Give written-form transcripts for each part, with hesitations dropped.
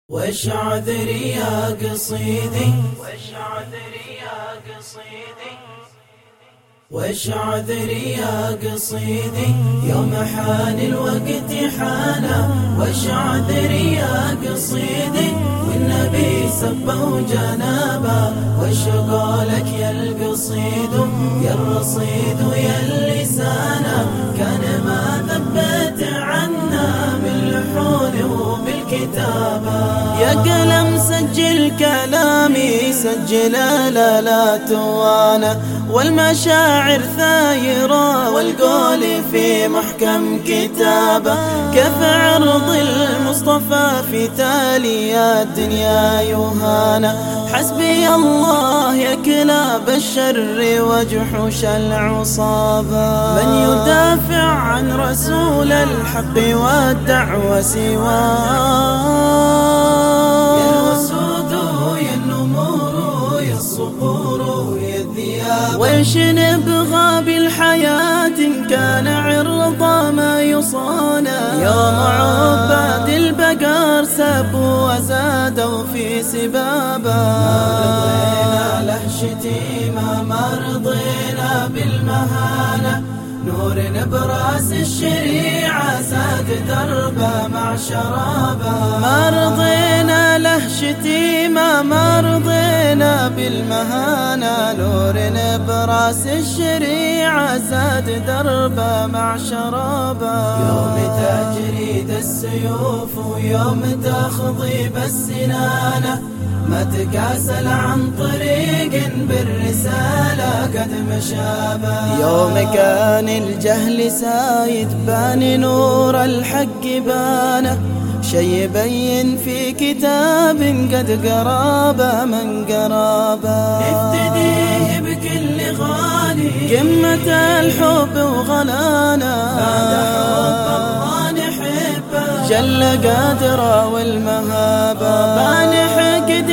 وش عذري يا قصيدي وش عذري يا قصيدي وش عذري يا قصيدي يوم حان الوقت حانا وش عذري يا قصيدي والنبي سبه جنابا وش قولك يا القصيد يا الرصيد يا اللسانا كان ما ثبت عنا باللحون وبالكتابة يا قلم سجل كلامي سجل الآلات وانا والمشاعر ثايرة والقول في محكم كتابة كيف عرض المصطفى في تالي الدنيا يهانا حسبي الله يا كلاب الشر وجحوش العصابة من يدافع عن رسول الحق والدعوة سواه يا الوسود يا النمور يا الصقور يا الذياب ويش نبغى بالحياة إن كان عرض ما يصانا يوم عباد البقر سبوا وزادوا في سبابا ما رضينا له شتيمة ما رضينا بالمهانة نور براس الشريعة ساد دربه مع شرابه ما رضينا له شتيمة ما رضينا بالمهانة نور براس الشريعة زاد دربه مع شرابه يوم تجريد السيوف ويوم تخضيب السنانة ما تكاسل عن طريق بالرسالة قد مشابه يوم كان الجهل سايد بان نور الحق بانه شي يبين في كتاب قد قرابه من قرابه افتديه بكل غالي قمة الحب وغلانا هذا حب الله نحبه جل قادره والمهابة بان حقد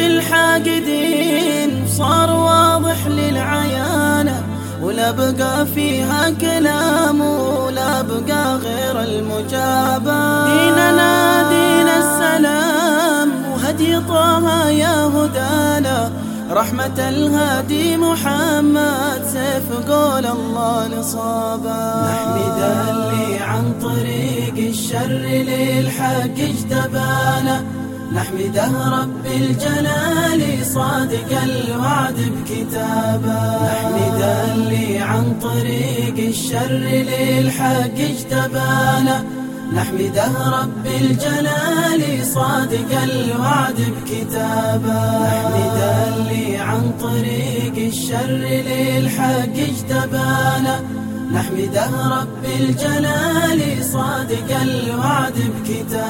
الحاقدين صار واضح للعيانة ولا بقى فيها كلام ولا بقى غير المجابة ديننا دين السلام وهدي طه يا هدانا رحمة الهادي محمد سيف قول الله نصابا نحمد اللي عن طريق الشر للحق اجتبانا نحمده رب الجلال صادق الوعد بكتابه نحمده اللي عن طريق الشر للحق اجتبانا نحمده رب الجلال صادق الوعد بكتابه نحمده اللي عن طريق الشر للحق اجتبانا نحمده رب الجلال صادق الوعد بكتابه